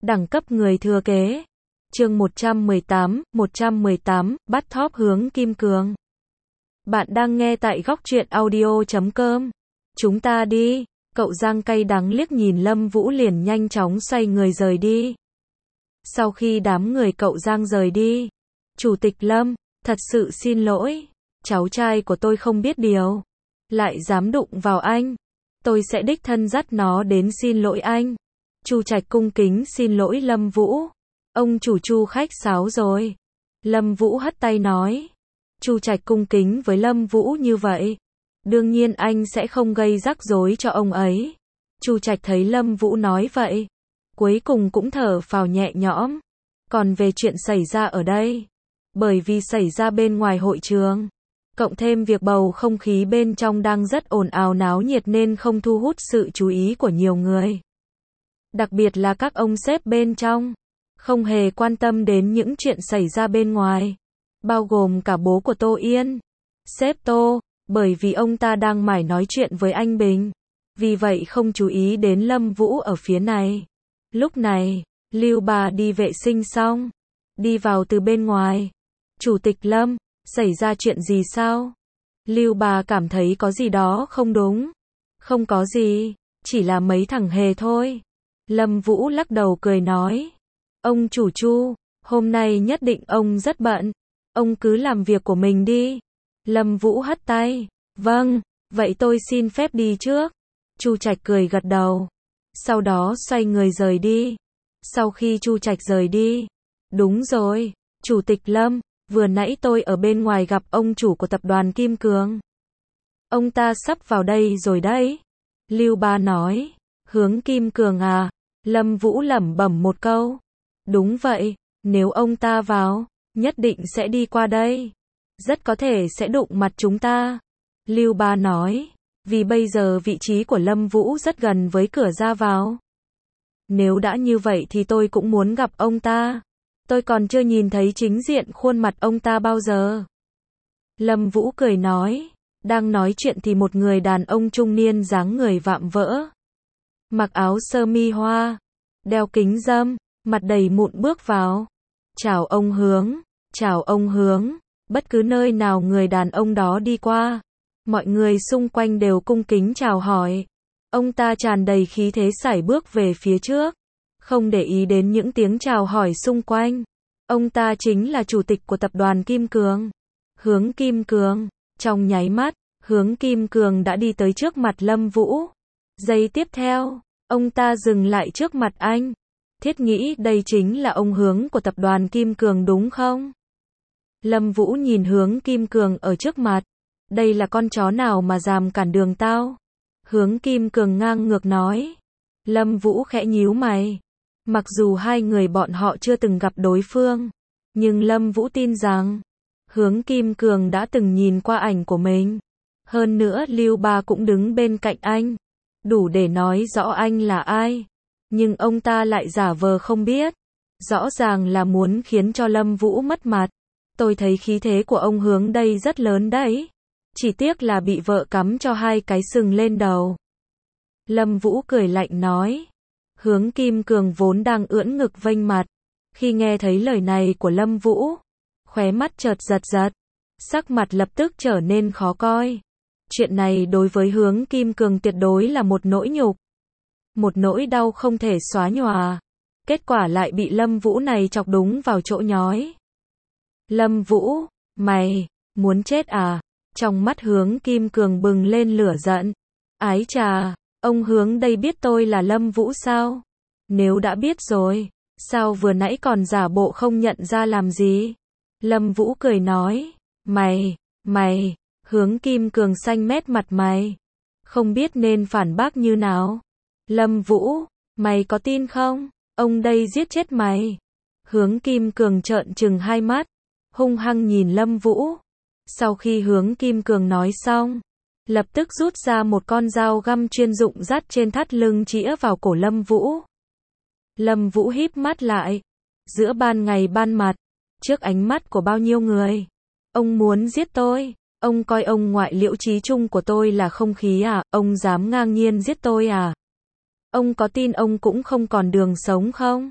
Đẳng cấp người thừa kế. Chương 118, bắt thóp hướng kim cương. Bạn đang nghe tại góc truyện audio.com. Chúng ta đi. Cậu Giang cay đắng liếc nhìn Lâm Vũ liền nhanh chóng xoay người rời đi. Sau khi đám người cậu Giang rời đi, Chủ tịch Lâm, thật sự xin lỗi, cháu trai của tôi không biết điều, lại dám đụng vào anh. Tôi sẽ đích thân dắt nó đến xin lỗi anh. Chu Trạch cung kính xin lỗi Lâm Vũ. Ông chủ Chu khách sáo rồi. Lâm Vũ hất tay nói. Chu Trạch cung kính với Lâm Vũ như vậy, đương nhiên anh sẽ không gây rắc rối cho ông ấy. Chu Trạch thấy Lâm Vũ nói vậy, cuối cùng cũng thở phào nhẹ nhõm. Còn về chuyện xảy ra ở đây, bởi vì xảy ra bên ngoài hội trường, cộng thêm việc bầu không khí bên trong đang rất ồn ào náo nhiệt nên không thu hút sự chú ý của nhiều người. Đặc biệt là các ông sếp bên trong, không hề quan tâm đến những chuyện xảy ra bên ngoài, bao gồm cả bố của Tô Yên, sếp Tô, bởi vì ông ta đang mải nói chuyện với anh Bình, vì vậy không chú ý đến Lâm Vũ ở phía này. Lúc này, Lưu bà đi vệ sinh xong, đi vào từ bên ngoài. Chủ tịch Lâm, xảy ra chuyện gì sao? Lưu bà cảm thấy có gì đó không đúng. Không có gì, chỉ là mấy thằng hề thôi. Lâm Vũ lắc đầu cười nói. Ông chủ Chu, hôm nay nhất định ông rất bận. Ông cứ làm việc của mình đi. Lâm Vũ hất tay. Vâng, vậy tôi xin phép đi trước. Chu Trạch cười gật đầu. Sau đó xoay người rời đi. Sau khi Chu Trạch rời đi. Đúng rồi, Chủ tịch Lâm, vừa nãy tôi ở bên ngoài gặp ông chủ của tập đoàn Kim Cương. Ông ta sắp vào đây rồi đấy. Lưu Ba nói. Hướng Kim Cường à? Lâm Vũ lẩm bẩm một câu. Đúng vậy, nếu ông ta vào, nhất định sẽ đi qua đây. Rất có thể sẽ đụng mặt chúng ta. Lưu Ba nói. Vì bây giờ vị trí của Lâm Vũ rất gần với cửa ra vào. Nếu đã như vậy thì tôi cũng muốn gặp ông ta. Tôi còn chưa nhìn thấy chính diện khuôn mặt ông ta bao giờ. Lâm Vũ cười nói. Đang nói chuyện thì một người đàn ông trung niên dáng người vạm vỡ, mặc áo sơ mi hoa, đeo kính râm, mặt đầy mụn bước vào. Chào ông Hướng, chào ông Hướng. Bất cứ nơi nào người đàn ông đó đi qua, mọi người xung quanh đều cung kính chào hỏi. Ông ta tràn đầy khí thế sải bước về phía trước, không để ý đến những tiếng chào hỏi xung quanh. Ông ta chính là chủ tịch của tập đoàn Kim Cương, Hướng Kim Cường. Trong nháy mắt, Hướng Kim Cường đã đi tới trước mặt Lâm Vũ. Giây tiếp theo, ông ta dừng lại trước mặt anh. Thiết nghĩ đây chính là ông Hướng của tập đoàn Kim Cường đúng không? Lâm Vũ nhìn Hướng Kim Cường ở trước mặt. Đây là con chó nào mà dám cản đường tao? Hướng Kim Cường ngang ngược nói. Lâm Vũ khẽ nhíu mày. Mặc dù hai người bọn họ chưa từng gặp đối phương, nhưng Lâm Vũ tin rằng Hướng Kim Cường đã từng nhìn qua ảnh của mình. Hơn nữa Lưu Ba cũng đứng bên cạnh anh, đủ để nói rõ anh là ai. Nhưng ông ta lại giả vờ không biết. Rõ ràng là muốn khiến cho Lâm Vũ mất mặt. Tôi thấy khí thế của ông Hướng đây rất lớn đấy. Chỉ tiếc là bị vợ cắm cho hai cái sừng lên đầu. Lâm Vũ cười lạnh nói. Hướng Kim Cường vốn đang ưỡn ngực vênh mặt. Khi nghe thấy lời này của Lâm Vũ, khóe mắt chợt giật giật. Sắc mặt lập tức trở nên khó coi. Chuyện này đối với Hướng Kim Cường tuyệt đối là một nỗi nhục. Một nỗi đau không thể xóa nhòa. Kết quả lại bị Lâm Vũ này chọc đúng vào chỗ nhói. Lâm Vũ, mày, muốn chết à? Trong mắt Hướng Kim Cường bừng lên lửa giận. Ái chà, ông Hướng đây biết tôi là Lâm Vũ sao? Nếu đã biết rồi, sao vừa nãy còn giả bộ không nhận ra làm gì? Lâm Vũ cười nói. Mày, Hướng Kim Cường xanh mét mặt mày. Không biết nên phản bác như nào. Lâm Vũ, mày có tin không? Ông đây giết chết mày. Hướng Kim Cường trợn trừng hai mắt, hung hăng nhìn Lâm Vũ. Sau khi Hướng Kim Cường nói xong, lập tức rút ra một con dao găm chuyên dụng dắt trên thắt lưng chĩa vào cổ Lâm Vũ. Lâm Vũ híp mắt lại. Giữa ban ngày ban mặt, trước ánh mắt của bao nhiêu người. Ông muốn giết tôi. Ông coi ông ngoại Liễu Chí Trung của tôi là không khí à? Ông dám ngang nhiên giết tôi à? Ông có tin ông cũng không còn đường sống không?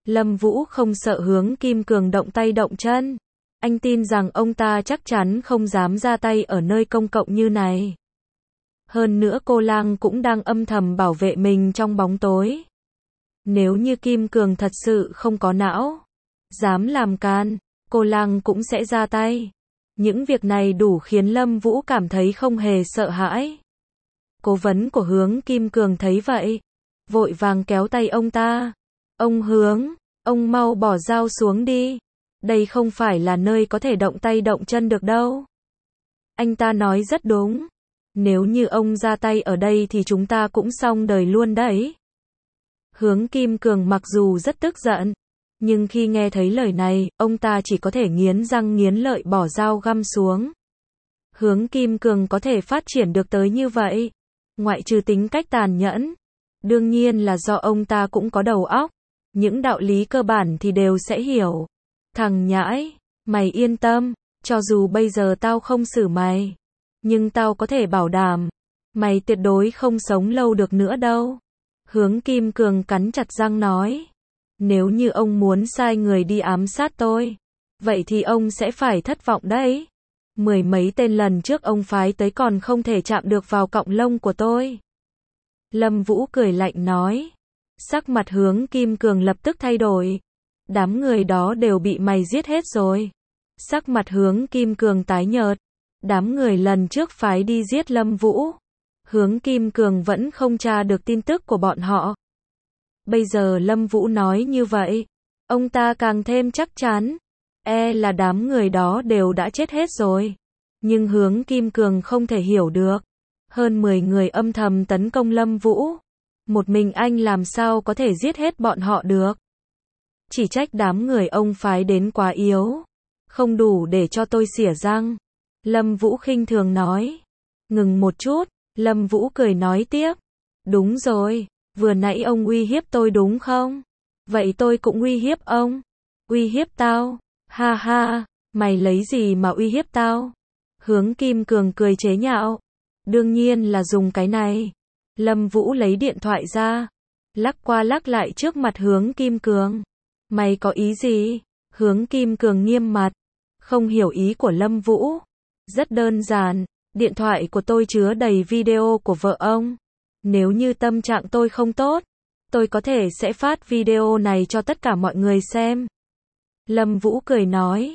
Lâm Vũ không sợ Hướng Kim Cường động tay động chân. Anh tin rằng ông ta chắc chắn không dám ra tay ở nơi công cộng như này. Hơn nữa cô Lang cũng đang âm thầm bảo vệ mình trong bóng tối. Nếu như Kim Cường thật sự không có não, dám làm can, cô Lang cũng sẽ ra tay. Những việc này đủ khiến Lâm Vũ cảm thấy không hề sợ hãi. Cố vấn của Hướng Kim Cường thấy vậy, vội vàng kéo tay ông ta. Ông Hướng, ông mau bỏ dao xuống đi. Đây không phải là nơi có thể động tay động chân được đâu. Anh ta nói rất đúng. Nếu như ông ra tay ở đây thì chúng ta cũng xong đời luôn đấy. Hướng Kim Cường mặc dù rất tức giận, nhưng khi nghe thấy lời này, ông ta chỉ có thể nghiến răng nghiến lợi bỏ dao găm xuống. Hướng Kim Cường có thể phát triển được tới như vậy, ngoại trừ tính cách tàn nhẫn, đương nhiên là do ông ta cũng có đầu óc. Những đạo lý cơ bản thì đều sẽ hiểu. Thằng nhãi, mày yên tâm, cho dù bây giờ tao không xử mày, nhưng tao có thể bảo đảm, mày tuyệt đối không sống lâu được nữa đâu. Hướng Kim Cường cắn chặt răng nói, nếu như ông muốn sai người đi ám sát tôi, vậy thì ông sẽ phải thất vọng đấy. Mười mấy tên lần trước ông phái tới còn không thể chạm được vào cọng lông của tôi. Lâm Vũ cười lạnh nói. Sắc mặt Hướng Kim Cường lập tức thay đổi. Đám người đó đều bị mày giết hết rồi. Sắc mặt Hướng Kim Cường tái nhợt. Đám người lần trước phái đi giết Lâm Vũ. Hướng Kim Cường vẫn không tra được tin tức của bọn họ. Bây giờ Lâm Vũ nói như vậy, ông ta càng thêm chắc chắn. Là đám người đó đều đã chết hết rồi. Nhưng Hướng Kim Cường không thể hiểu được. Hơn 10 người âm thầm tấn công Lâm Vũ. Một mình anh làm sao có thể giết hết bọn họ được. Chỉ trách đám người ông phái đến quá yếu. Không đủ để cho tôi xỉa răng. Lâm Vũ khinh thường nói. Ngừng một chút, Lâm Vũ cười nói tiếp. Đúng rồi, vừa nãy ông uy hiếp tôi đúng không? Vậy tôi cũng uy hiếp ông. Uy hiếp tao? Ha ha, mày lấy gì mà uy hiếp tao? Hướng Kim Cường cười chế nhạo. Đương nhiên là dùng cái này. Lâm Vũ lấy điện thoại ra, lắc qua lắc lại trước mặt Hướng Kim Cường. Mày có ý gì? Hướng Kim Cường nghiêm mặt, không hiểu ý của Lâm Vũ. Rất đơn giản, điện thoại của tôi chứa đầy video của vợ ông. Nếu như tâm trạng tôi không tốt, tôi có thể sẽ phát video này cho tất cả mọi người xem. Lâm Vũ cười nói,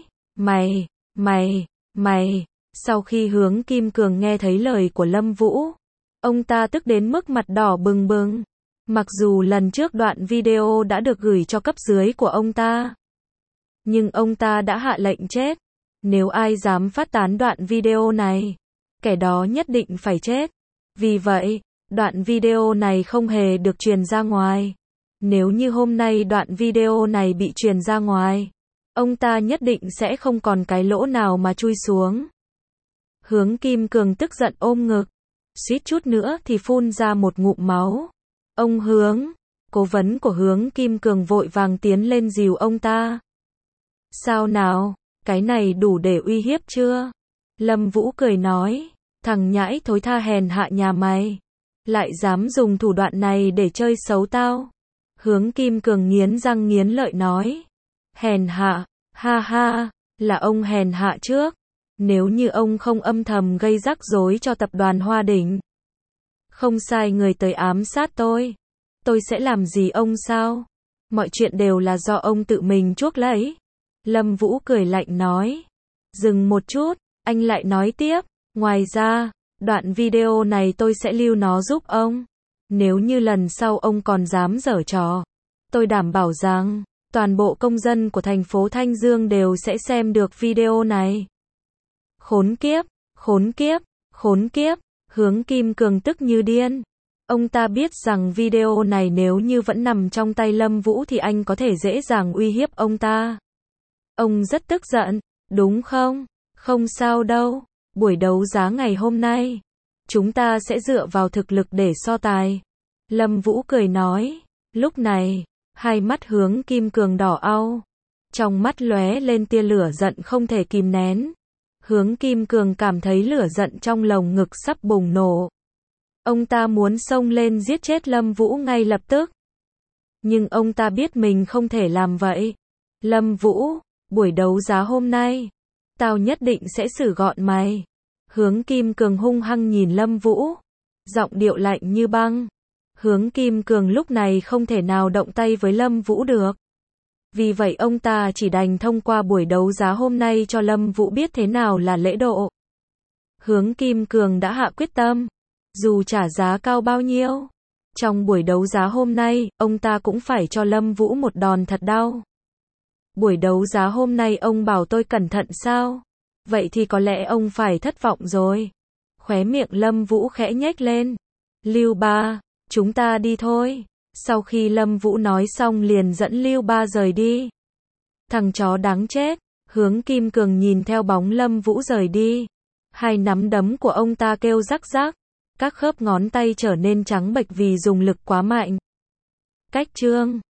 mày. Sau khi Hướng Kim Cường nghe thấy lời của Lâm Vũ, ông ta tức đến mức mặt đỏ bừng bừng. Mặc dù lần trước đoạn video đã được gửi cho cấp dưới của ông ta, nhưng ông ta đã hạ lệnh chết. Nếu ai dám phát tán đoạn video này, kẻ đó nhất định phải chết. Vì vậy, đoạn video này không hề được truyền ra ngoài. Nếu như hôm nay đoạn video này bị truyền ra ngoài, ông ta nhất định sẽ không còn cái lỗ nào mà chui xuống. Hướng Kim Cường tức giận ôm ngực, suýt chút nữa thì phun ra một ngụm máu. Ông Hướng, cố vấn của Hướng Kim Cường vội vàng tiến lên dìu ông ta. Sao nào, cái này đủ để uy hiếp chưa? Lâm Vũ cười nói, thằng nhãi thối tha hèn hạ nhà mày, lại dám dùng thủ đoạn này để chơi xấu tao. Hướng Kim Cường nghiến răng nghiến lợi nói, hèn hạ, ha ha, là ông hèn hạ trước. Nếu như ông không âm thầm gây rắc rối cho tập đoàn Hoa Đỉnh, không sai người tới ám sát tôi sẽ làm gì ông sao? Mọi chuyện đều là do ông tự mình chuốc lấy. Lâm Vũ cười lạnh nói. Dừng một chút, anh lại nói tiếp. Ngoài ra, đoạn video này tôi sẽ lưu nó giúp ông. Nếu như lần sau ông còn dám giở trò, tôi đảm bảo rằng toàn bộ công dân của thành phố Thanh Dương đều sẽ xem được video này. Khốn kiếp, khốn kiếp, khốn kiếp. Hướng Kim Cường tức như điên. Ông ta biết rằng video này nếu như vẫn nằm trong tay Lâm Vũ thì anh có thể dễ dàng uy hiếp ông ta. Ông rất tức giận, đúng không? Không sao đâu. Buổi đấu giá ngày hôm nay, chúng ta sẽ dựa vào thực lực để so tài. Lâm Vũ cười nói. Lúc này, hai mắt Hướng Kim Cường đỏ au. Trong mắt lóe lên tia lửa giận không thể kìm nén. Hướng Kim Cường cảm thấy lửa giận trong lồng ngực sắp bùng nổ. Ông ta muốn xông lên giết chết Lâm Vũ ngay lập tức. Nhưng ông ta biết mình không thể làm vậy. Lâm Vũ, buổi đấu giá hôm nay, tao nhất định sẽ xử gọn mày. Hướng Kim Cường hung hăng nhìn Lâm Vũ, giọng điệu lạnh như băng. Hướng Kim Cường lúc này không thể nào động tay với Lâm Vũ được. Vì vậy ông ta chỉ đành thông qua buổi đấu giá hôm nay cho Lâm Vũ biết thế nào là lễ độ. Hướng Kim Cường đã hạ quyết tâm, dù trả giá cao bao nhiêu, trong buổi đấu giá hôm nay, ông ta cũng phải cho Lâm Vũ một đòn thật đau. Buổi đấu giá hôm nay ông bảo tôi cẩn thận sao? Vậy thì có lẽ ông phải thất vọng rồi. Khóe miệng Lâm Vũ khẽ nhếch lên. Lưu Ba, chúng ta đi thôi. Sau khi Lâm Vũ nói xong liền dẫn Lưu Ba rời đi. Thằng chó đáng chết. Hướng Kim Cường nhìn theo bóng Lâm Vũ rời đi. Hai nắm đấm của ông ta kêu rắc rắc. Các khớp ngón tay trở nên trắng bệch vì dùng lực quá mạnh. Cách chương